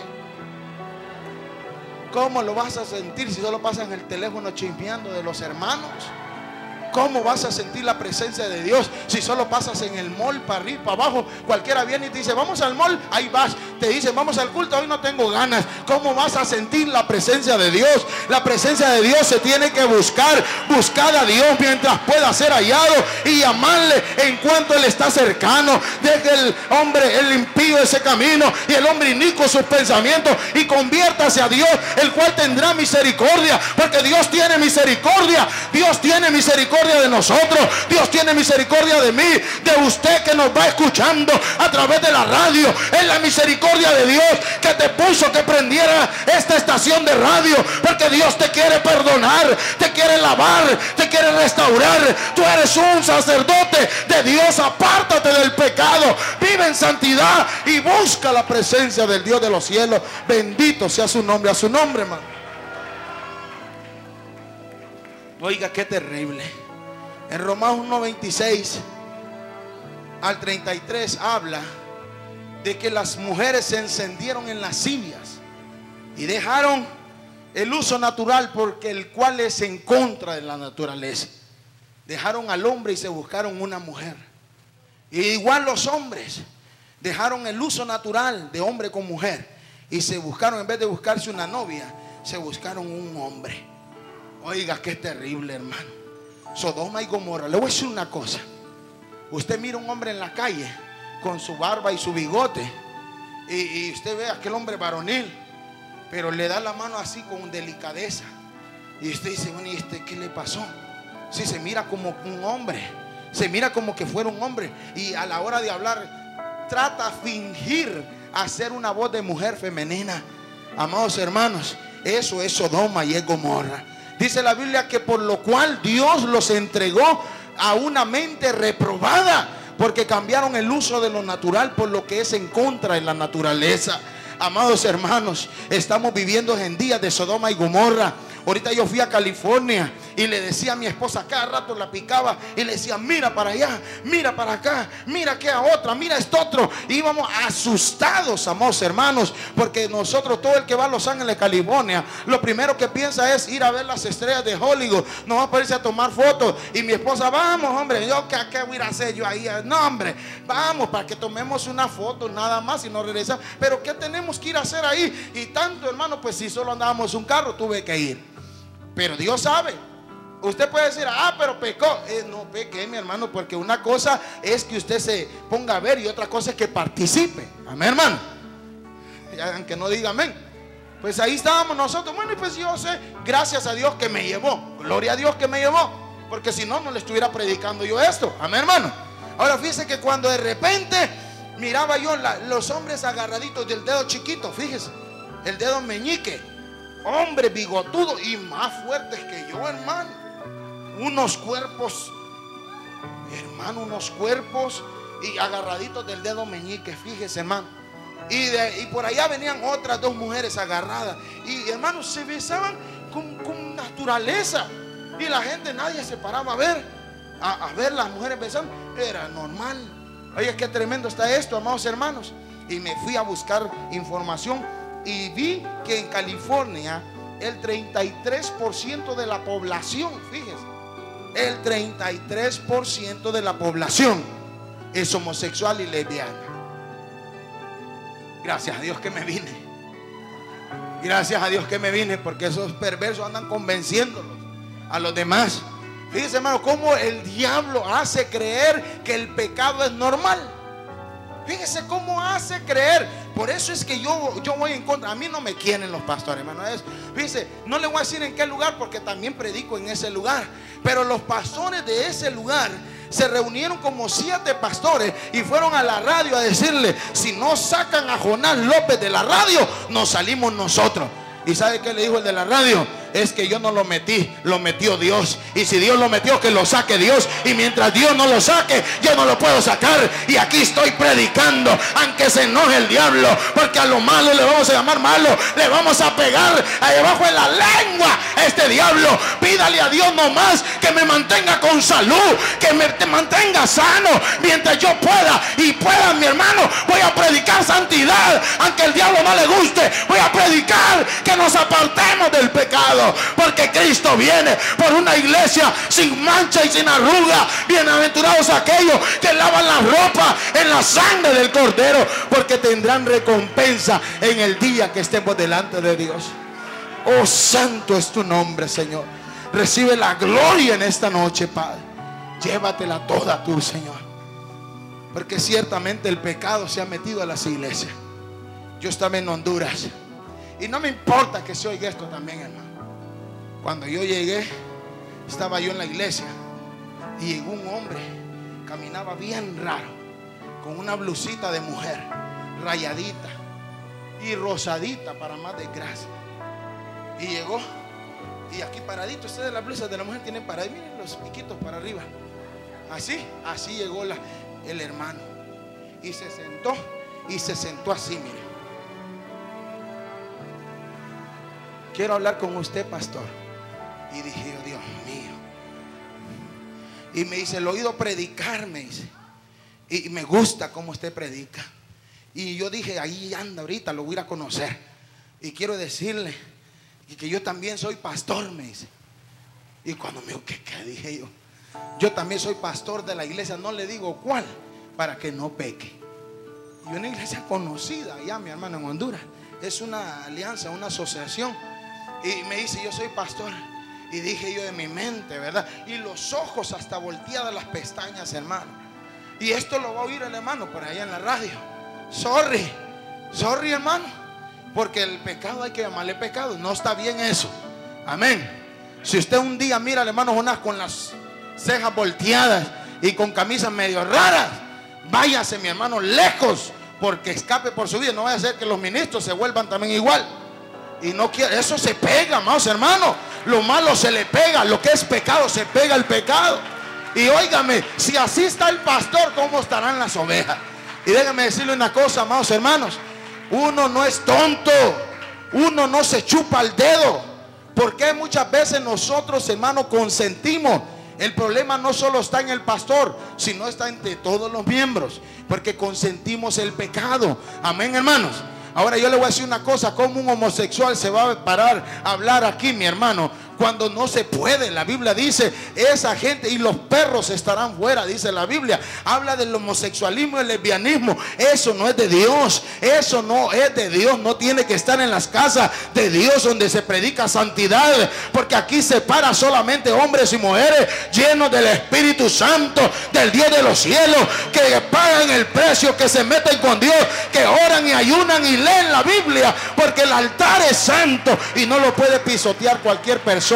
¿Cómo lo vas a sentir si solo pasas en el teléfono chismeando de los hermanos? ¿Cómo vas a sentir la presencia de Dios si solo pasas en el mall para arriba, para abajo? Cualquiera viene y te dice, vamos al mall, ahí vas. Te dice, vamos al culto, hoy no tengo ganas. ¿Cómo vas a sentir la presencia de Dios? La presencia de Dios se tiene que buscar. Buscar a Dios mientras pueda ser hallado y llamarle en cuanto Él está cercano. Deje el hombre, el impío, ese camino, y el hombre inicuo sus pensamientos, y conviértase a Dios, el cual tendrá misericordia, porque Dios tiene misericordia. Dios tiene misericordia de nosotros. Dios tiene misericordia de mí, de usted que nos va escuchando a través de la radio. Es la misericordia de Dios que te puso que prendiera esta estación de radio, porque Dios te quiere perdonar, te quiere lavar, te quiere restaurar. Tú eres un sacerdote de Dios. Apártate del pecado, vive en santidad y busca la presencia del Dios de los cielos. Bendito sea su nombre. A su nombre, hermano. Oiga, qué terrible. En Romanos uno veintiséis al treinta y tres habla de que las mujeres se encendieron en lascivias y dejaron el uso natural, porque el cual es en contra de la naturaleza. Dejaron al hombre y se buscaron una mujer. Y igual los hombres dejaron el uso natural de hombre con mujer y se buscaron, en vez de buscarse una novia, se buscaron un hombre. Oiga, qué terrible, hermano. Sodoma y Gomorra. Le voy a decir una cosa. Usted mira un hombre en la calle con su barba y su bigote, y, y usted ve a aquel hombre varonil, pero le da la mano así con delicadeza, y usted dice, bueno, ¿y este qué le pasó? Si se mira como un hombre, se mira como que fuera un hombre, y a la hora de hablar trata de fingir hacer una voz de mujer femenina. Amados hermanos, eso es Sodoma y es Gomorra. Dice la Biblia que por lo cual Dios los entregó a una mente reprobada, porque cambiaron el uso de lo natural por lo que es en contra de la naturaleza. Amados hermanos, estamos viviendo en días de Sodoma y Gomorra. Ahorita yo fui a California y le decía a mi esposa, cada rato la picaba y le decía, mira para allá, mira para acá, mira que a otra, mira esto otro. Y íbamos asustados, amados hermanos, porque nosotros, todo el que va a Los Ángeles, California, lo primero que piensa es ir a ver las estrellas de Hollywood. Nos vamos a irse a tomar fotos. Y mi esposa, vamos, hombre, yo ¿qué, qué voy a hacer yo ahí? No, hombre, vamos para que tomemos una foto nada más y nos regresamos. Pero ¿qué tenemos que ir a hacer ahí? Y tanto, hermano, pues si solo andábamos un carro, tuve que ir. Pero Dios sabe. Usted puede decir, ah, pero pecó. Eh, no pequé, mi hermano, porque una cosa es que usted se ponga a ver y otra cosa es que participe. Amén, hermano. Aunque no diga amén. Pues ahí estábamos nosotros. Bueno, y pues yo sé, gracias a Dios que me llevó. Gloria a Dios que me llevó. Porque si no, no le estuviera predicando yo esto. Amén, hermano. Ahora fíjese que cuando de repente miraba yo la, los hombres agarraditos del dedo chiquito, fíjese, el dedo meñique, hombre bigotudo y más fuertes que yo, hermano. Unos cuerpos, hermano, unos cuerpos y agarraditos del dedo meñique, fíjese, hermano. Y, de, y por allá venían otras dos mujeres agarradas. Y hermanos, se besaban con, con naturaleza. Y la gente, nadie se paraba a ver, a, a ver las mujeres besando. Era normal. Oye, qué tremendo está esto, amados hermanos. Y me fui a buscar información y vi que en California el treinta y tres por ciento de la población, fíjese, el treinta y tres por ciento de la población es homosexual y lesbiana. Gracias a Dios que me vine. Gracias a Dios que me vine, porque esos perversos andan convenciéndolos a los demás. Fíjese, hermano, cómo el diablo hace creer que el pecado es normal. Fíjese cómo hace creer. Por eso es que yo, yo voy en contra. A mí no me quieren los pastores, hermano. Es, fíjese, no le voy a decir en qué lugar, porque también predico en ese lugar. Pero los pastores de ese lugar se reunieron como siete pastores y fueron a la radio a decirle, si no sacan a Jonás López de la radio, nos salimos nosotros. ¿Y sabe qué le dijo el de la radio? Es que yo no lo metí, lo metió Dios. Y si Dios lo metió, que lo saque Dios. Y mientras Dios no lo saque, yo no lo puedo sacar. Y aquí estoy predicando, aunque se enoje el diablo, porque a lo malo le vamos a llamar malo. Le vamos a pegar ahí abajo en la lengua a este diablo. Pídale a Dios nomás que me mantenga con salud, que me te mantenga sano mientras yo pueda. Y pueda, mi hermano, voy a predicar santidad, aunque el diablo no le guste. Voy a predicar que nos apartemos del pecado, porque Cristo Cristo viene por una iglesia sin mancha y sin arruga. Bienaventurados aquellos que lavan la ropa en la sangre del Cordero, porque tendrán recompensa en el día que estemos delante de Dios. Oh, santo es tu nombre, Señor. Recibe la gloria en esta noche, Padre. Llévatela toda tú, Señor, porque ciertamente el pecado se ha metido a las iglesias. Yo estaba en Honduras y no me importa que se oiga esto también, hermano. Cuando yo llegué, estaba yo en la iglesia y llegó un hombre, caminaba bien raro, con una blusita de mujer, rayadita y rosadita para más desgracia. Y llegó, y aquí paradito, ustedes las blusas de la mujer tienen paradas, miren los piquitos para arriba. Así, así llegó la, el hermano. Y se sentó, y se sentó así, mire. Quiero hablar con usted, pastor. Y dije, oh, Dios mío. Y me dice, lo he oído predicar, me dice. Y me gusta cómo usted predica. Y yo dije, ahí anda ahorita, lo voy a ir a conocer. Y quiero decirle que yo también soy pastor, me dice. Y cuando me dijo, ¿qué, qué? Dije yo, yo también soy pastor de la iglesia, no le digo cuál, para que no peque. Y una iglesia conocida allá, mi hermano, en Honduras. Es una alianza, una asociación. Y me dice, yo soy pastor. Y dije yo de mi mente, ¿verdad? Y los ojos hasta volteadas las pestañas, hermano. Y esto lo va a oír el hermano por allá en la radio. Sorry, sorry, hermano, porque el pecado hay que llamarle pecado. No está bien eso. Amén. Si usted un día mira al hermano Jonás con las cejas volteadas y con camisas medio raras, váyase, mi hermano, lejos, porque escape por su vida. No vaya a ser que los ministros se vuelvan también igual. Y no quiere, eso se pega, amados hermanos. Lo malo se le pega, lo que es pecado se pega al pecado. Y óigame, si así está el pastor, ¿cómo estarán las ovejas? Y déjame decirle una cosa, amados hermanos. Uno no es tonto, uno no se chupa el dedo, porque muchas veces nosotros, hermanos, consentimos. El problema no solo está en el pastor, sino está entre todos los miembros, porque consentimos el pecado. Amén, hermanos. Ahora yo le voy a decir una cosa, ¿cómo un homosexual se va a parar a hablar aquí, mi hermano? Cuando no se puede. La Biblia dice, esa gente y los perros estarán fuera, dice la Biblia. Habla del homosexualismo y el lesbianismo. Eso no es de Dios, eso no es de Dios. No tiene que estar en las casas de Dios donde se predica santidad, porque aquí se para solamente hombres y mujeres llenos del Espíritu Santo, del Dios de los cielos, que pagan el precio, que se meten con Dios, que oran y ayunan y leen la Biblia, porque el altar es santo y no lo puede pisotear cualquier persona.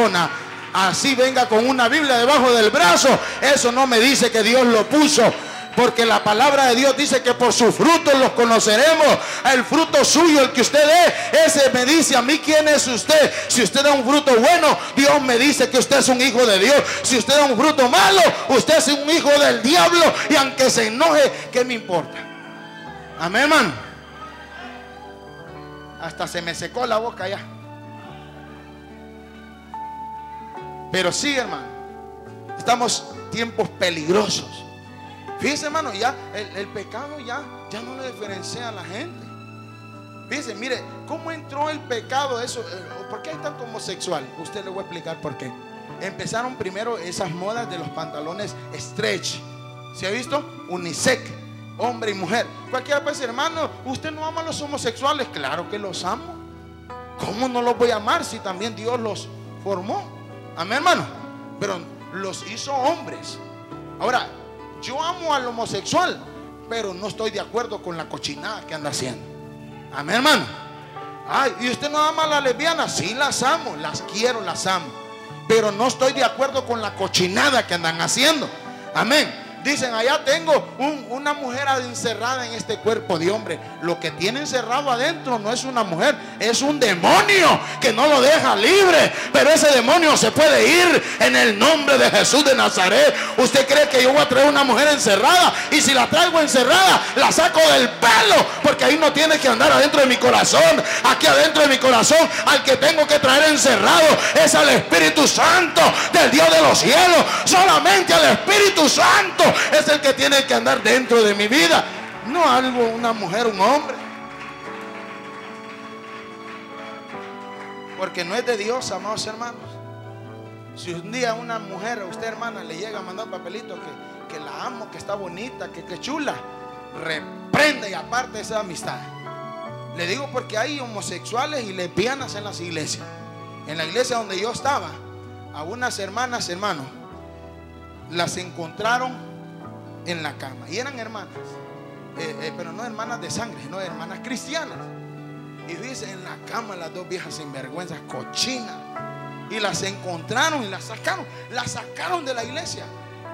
Así venga con una Biblia debajo del brazo, eso no me dice que Dios lo puso, porque la palabra de Dios dice que por sus frutos los conoceremos. El fruto suyo, el que usted dé, ese me dice a mí quién es usted. Si usted da un fruto bueno, Dios me dice que usted es un hijo de Dios. Si usted da un fruto malo, usted es un hijo del diablo, y aunque se enoje, ¿qué me importa? Amén, hermano. Hasta se me secó la boca ya. Pero sí, hermano, estamos tiempos peligrosos. Fíjese, hermano, ya el, el pecado ya, ya no le diferencia a la gente. Fíjese, mire, ¿cómo entró el pecado? Eso, ¿por qué hay tanto homosexual? Usted le voy a explicar por qué. Empezaron primero esas modas de los pantalones stretch. ¿Se ha visto? Unisex, hombre y mujer. Cualquiera puede decir, hermano, ¿usted no ama a los homosexuales? Claro que los amo. ¿Cómo no los voy a amar si también Dios los formó? Amén, hermano. Pero los hizo hombres. Ahora, yo amo al homosexual, pero no estoy de acuerdo con la cochinada que anda haciendo. Amén, hermano. Ay, ¿y usted no ama a las lesbianas? Sí, las amo, las quiero, las amo, pero no estoy de acuerdo con la cochinada que andan haciendo. Amén. Dicen, allá tengo un, una mujer encerrada en este cuerpo de hombre. Lo que tiene encerrado adentro no es una mujer, es un demonio que no lo deja libre. Pero ese demonio se puede ir en el nombre de Jesús de Nazaret. ¿Usted cree que yo voy a traer una mujer encerrada? Y si la traigo encerrada, la saco del pelo, porque ahí no tiene que andar adentro de mi corazón. Aquí adentro de mi corazón, al que tengo que traer encerrado es al Espíritu Santo del Dios de los cielos. Solamente al Espíritu Santo es el que tiene que andar dentro de mi vida, no algo, una mujer, un hombre, porque no es de Dios, amados hermanos. Si un día una mujer a usted, hermana, le llega a mandar un papelito que, que la amo, que está bonita, que, que chula, reprenda y aparte esa amistad. Le digo porque hay homosexuales y lesbianas en las iglesias. En la iglesia donde yo estaba, a unas hermanas, hermanos, las encontraron en la cama. Y eran hermanas, eh, eh, pero no hermanas de sangre, no hermanas cristianas. Y dice, en la cama las dos viejas sinvergüenzas, cochinas. Y las encontraron y las sacaron. Las sacaron de la iglesia.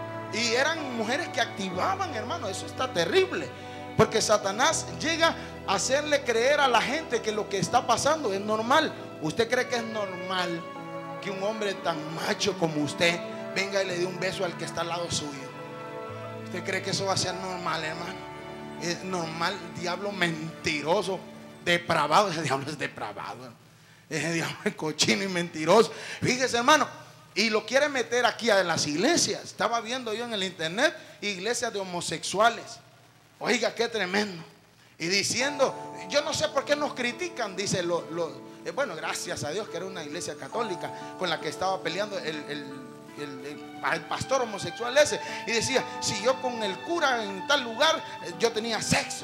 Y eran mujeres que activaban, hermano. Eso está terrible. Porque Satanás llega a hacerle creer a la gente que lo que está pasando es normal. ¿Usted cree que es normal que un hombre tan macho como usted venga y le dé un beso al que está al lado suyo? ¿Usted cree que eso va a ser normal, hermano? Es normal. Diablo mentiroso, depravado. Ese diablo es depravado. Ese diablo es cochino y mentiroso. Fíjese, hermano. Y lo quiere meter aquí a las iglesias. Estaba viendo yo en el internet iglesias de homosexuales. Oiga, qué tremendo. Y diciendo, yo no sé por qué nos critican. Dice, lo, lo, eh, bueno, gracias a Dios que era una iglesia católica con la que estaba peleando el, el, el, el, el pastor homosexual ese. Y decía, si yo con el cura en tal lugar, eh, yo tenía sexo.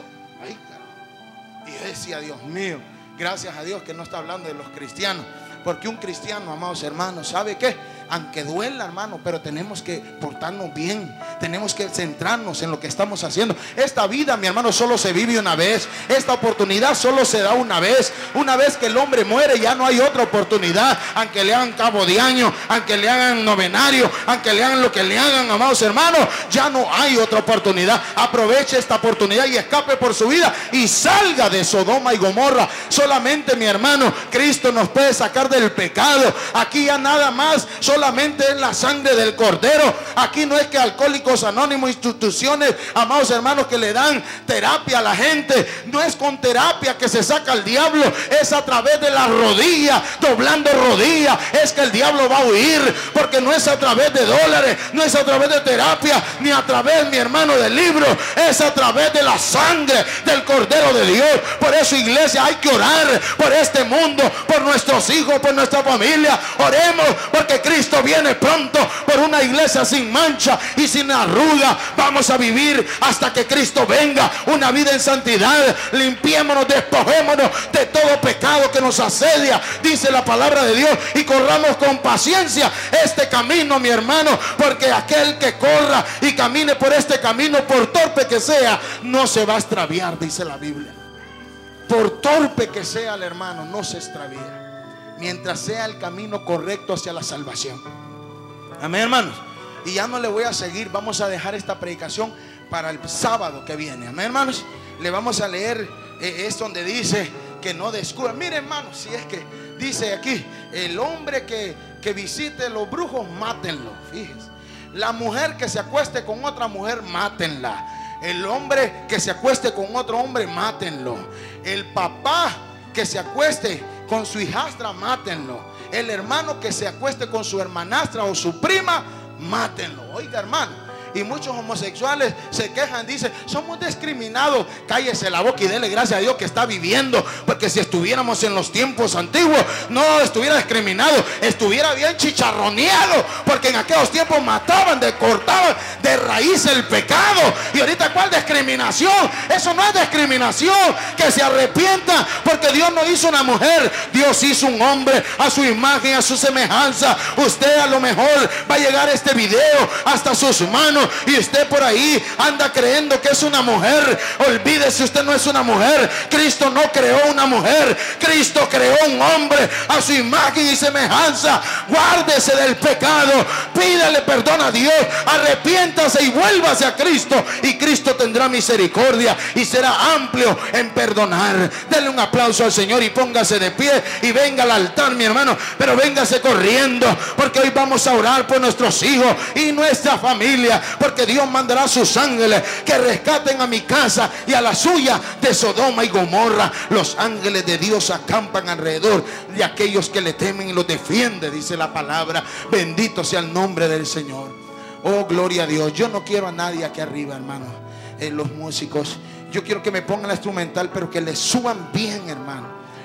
Oiga. Y yo decía, Dios mío, gracias a Dios que no está hablando de los cristianos. Porque un cristiano, amados hermanos, ¿sabe qué? Aunque duela, hermano, pero tenemos que portarnos bien. Tenemos que centrarnos en lo que estamos haciendo. Esta vida, mi hermano, solo se vive una vez. Esta oportunidad solo se da una vez. Una vez que el hombre muere, ya no hay otra oportunidad. Aunque le hagan cabo de año, aunque le hagan novenario, aunque le hagan lo que le hagan, amados hermanos, ya no hay otra oportunidad. Aproveche esta oportunidad y escape por su vida y salga de Sodoma y Gomorra. Solamente, mi hermano, Cristo nos puede sacar del pecado. Aquí ya nada más, solamente es la sangre del Cordero. Aquí no es que Alcohólicos Anónimos, instituciones, amados hermanos, que le dan terapia a la gente. No es con terapia que se saca al diablo, es a través de la rodilla, doblando rodillas, es que el diablo va a huir. Porque no es a través de dólares, no es a través de terapia, ni a través, mi hermano, del libro, es a través de la sangre del Cordero de Dios. Por eso, iglesia, hay que orar por este mundo, por nuestros hijos, por nuestra familia. Oremos porque Cristo viene pronto por una iglesia sin mancha y sin arruga. Vamos a vivir hasta que Cristo venga, una vida en santidad. Limpiémonos, despojémonos de todo pecado que nos asedia, dice la palabra de Dios, y corramos con paciencia este camino, mi hermano, porque aquel que corra y camine por este camino, por torpe que sea, no se va a extraviar, dice la Biblia. Por torpe que sea el hermano, no se extravía, mientras sea el camino correcto hacia la salvación. Amén, hermanos. Y ya no le voy a seguir. Vamos a dejar esta predicación para el sábado que viene. Amén, hermanos. Le vamos a leer, eh, es donde dice que no descubra. Mire, hermanos, si es que dice aquí, el hombre que, que visite los brujos, mátenlo. Fíjese. La mujer que se acueste con otra mujer, mátenla. El hombre que se acueste con otro hombre, mátenlo. El papá que se acueste con su hijastra, mátenlo. El hermano que se acueste con su hermanastra o su prima, mátenlo. Oiga, hermano. Y muchos homosexuales se quejan, dicen, somos discriminados. Cállese la boca y dele gracias a Dios que está viviendo. Porque si estuviéramos en los tiempos antiguos, no estuviera discriminado, estuviera bien chicharroneado. Porque en aquellos tiempos mataban, cortaban de raíz el pecado. Y ahorita, ¿cuál discriminación? Eso no es discriminación. Que se arrepienta, porque Dios no hizo una mujer, Dios hizo un hombre a su imagen, a su semejanza. Usted a lo mejor va a llegar este video hasta sus manos y usted por ahí anda creyendo que es una mujer. Olvídese, usted no es una mujer. Cristo no creó una mujer, Cristo creó un hombre a su imagen y semejanza. Guárdese del pecado, pídale perdón a Dios, arrepiéntase y vuélvase a Cristo, y Cristo tendrá misericordia y será amplio en perdonar. Denle un aplauso al Señor y póngase de pie y venga al altar, mi hermano, pero véngase corriendo, porque hoy vamos a orar por nuestros hijos y nuestra familia. Porque Dios mandará a sus ángeles que rescaten a mi casa y a la suya de Sodoma y Gomorra. Los ángeles de Dios acampan alrededor de aquellos que le temen y los defiende, dice la palabra. Bendito sea el nombre del Señor. Oh, gloria a Dios. Yo no quiero a nadie aquí arriba, hermano. Eh, los músicos, yo quiero que me pongan la instrumental, pero que le suban bien, hermano.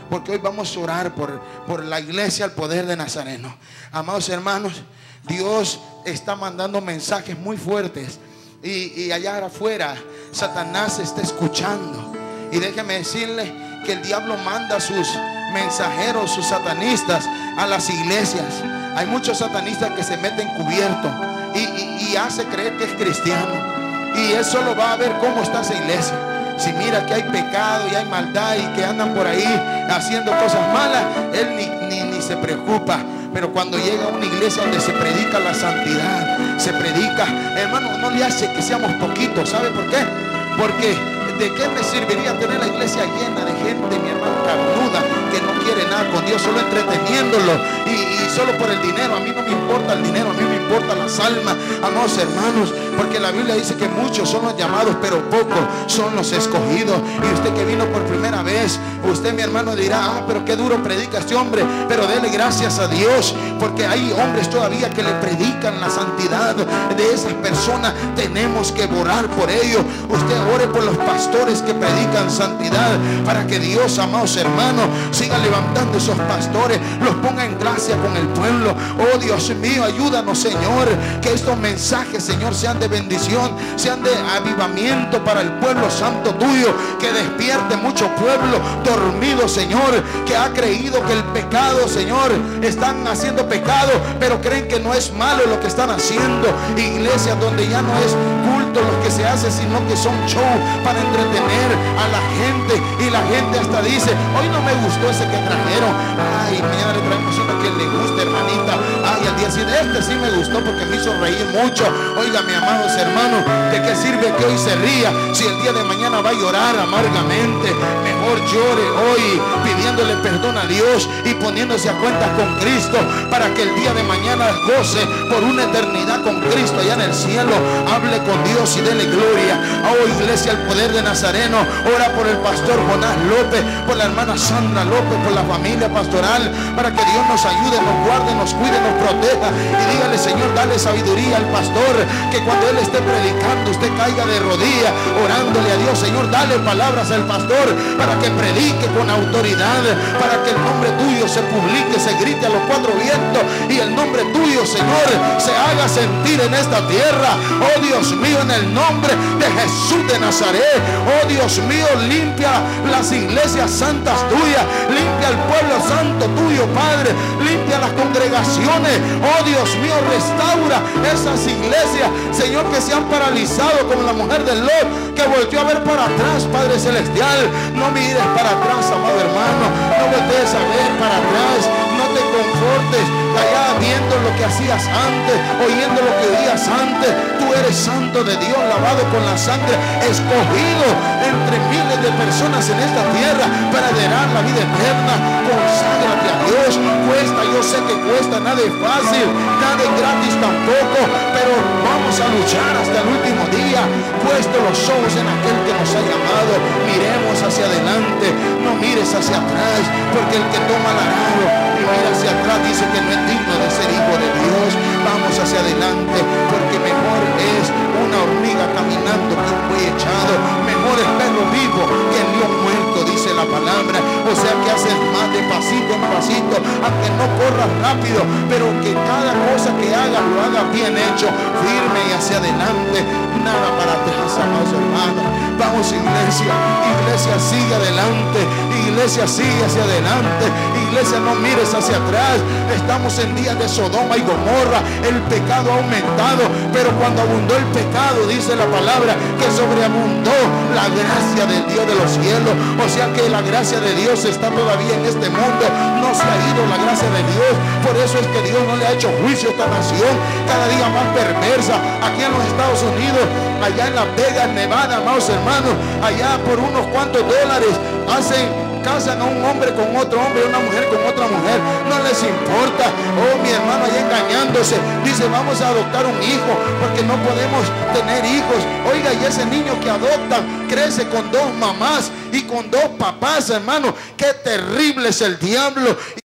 porque hoy vamos a orar por, por la iglesia, el poder de Nazareno. Amados hermanos, Dios está mandando mensajes muy fuertes. Y, y allá afuera Satanás está escuchando. Y déjeme decirle que el diablo manda sus mensajeros, sus satanistas a las iglesias. Hay muchos satanistas que se meten cubierto y, y, y hace creer que es cristiano. Y él solo va a ver cómo está esa iglesia. Si mira que hay pecado y hay maldad y que andan por ahí haciendo cosas malas, él ni, ni, ni se preocupa. Pero cuando llega a una iglesia donde se predica la santidad, se predica, hermano, no le hace que seamos poquitos. ¿Sabe por qué? Porque ¿de qué me serviría tener la iglesia llena de gente, mi hermano, carnuda, que no quiere nada con Dios, solo entreteniéndolo y, y solo por el dinero? A mí no me importa el dinero, a mí me importan las almas, amados hermanos, porque la Biblia dice que muchos son los llamados, pero pocos son los escogidos. Y usted que vino por primera vez, usted, mi hermano, dirá: ah, pero qué duro predica este hombre. Pero dele gracias a Dios, porque hay hombres todavía que le predican la santidad. De esas personas tenemos que orar por ellos. Usted ore por los pastores que predican santidad, para que Dios, amados hermanos, siga levantando esos pastores, los ponga en gracia con el pueblo. Oh Dios mío, ayúdanos, Señor, que estos mensajes, Señor, sean de bendición, sean de avivamiento para el pueblo santo tuyo, que despierte mucho pueblo dormido, Señor, que ha creído que el pecado, Señor, están haciendo pecado, pero creen que no es malo lo que están haciendo. Iglesias donde ya no es culto lo que se hace, sino que son show para entretener a la gente, y la gente hasta dice: hoy no me gustó ese que trajeron, ay, mañana le traemos uno que le gusta, hermanita, ay, al día siguiente este sí me gustó porque me hizo reír mucho. Oiga, mi amados hermanos, ¿de qué sirve que hoy se ría si el día de mañana va a llorar amargamente? Mejor llore hoy pidiéndole perdón a Dios y poniéndose a cuentas con Cristo, para que el día de mañana goce por una eternidad con Cristo allá en el cielo. Hable con Dios y dele gloria. Oh iglesia, el poder de Nazareno, ora por el pastor Jonás López, por la hermana Sandra López, por la familia pastoral, para que Dios nos ayude, nos guarde, nos cuide, nos proteja. Y dígale: Señor, dale sabiduría al pastor, que cuando él esté predicando usted caiga de rodillas orándole a Dios. Señor, dale palabras al pastor para que predique con autoridad, para que el nombre tuyo se publique, se grite a los cuatro vientos, y el nombre tuyo, Señor, se haga sentir en esta tierra. Oh Dios mío, en el nombre de Jesús de Nazaret, oh Dios mío, limpia las iglesias santas tuyas, limpia el pueblo santo tuyo, Padre, limpia las congregaciones. Oh Dios mío, restaura esas iglesias, Señor, que se han paralizado, como la mujer de Lot, que volteó a ver para atrás. Padre celestial, no mires para atrás, amado hermano, no voltees a ver para atrás, no te confortes allá viendo lo que hacías antes, oyendo lo que oías antes. Tú eres santo de Dios, lavado con la sangre, escogido entre miles de personas en esta tierra para heredar la vida eterna. Conságrate a Dios. Cuesta, yo sé que cuesta, nada es fácil, nada es gratis tampoco, pero vamos a luchar hasta el último día, puesto los ojos en aquel que nos ha llamado. Miremos hacia adelante, no mires hacia atrás, porque el que toma el arado y mira hacia atrás dice que no es digno de ser hijo de Dios. Vamos hacia adelante, porque mejor es una hormiga caminando que un buey echado, mejor es perro vivo que el león muerto, dice la palabra. O sea que haces más de pasito en pasito, aunque no corras rápido, pero que cada cosa que hagas lo hagas bien hecho, firme y hacia adelante, nada para atrás, amados hermanos. Vamos, iglesia, iglesia, sigue adelante, iglesia, sigue hacia adelante, iglesia, no mires hacia atrás. Estamos en días de Sodoma y Gomorra, el pecado ha aumentado, pero cuando abundó el pecado, dice la palabra, que sobreabundó la gracia del Dios de los cielos. O sea que la gracia de Dios está todavía en este mundo, no se ha ido la gracia de Dios. Por eso es que Dios no le ha hecho juicio a esta nación, cada día más perversa. Aquí en los Estados Unidos, allá en Las Vegas, Nevada, amados hermanos, allá por unos cuantos dólares hacen, casan a un hombre con otro hombre, una mujer con otra mujer, no les importa. Oh, mi hermano, allá engañándose, dice: vamos a adoptar un hijo porque no podemos tener hijos. Oiga, y ese niño que adoptan crece con dos mamás y con dos papás, hermano. Qué terrible es el diablo.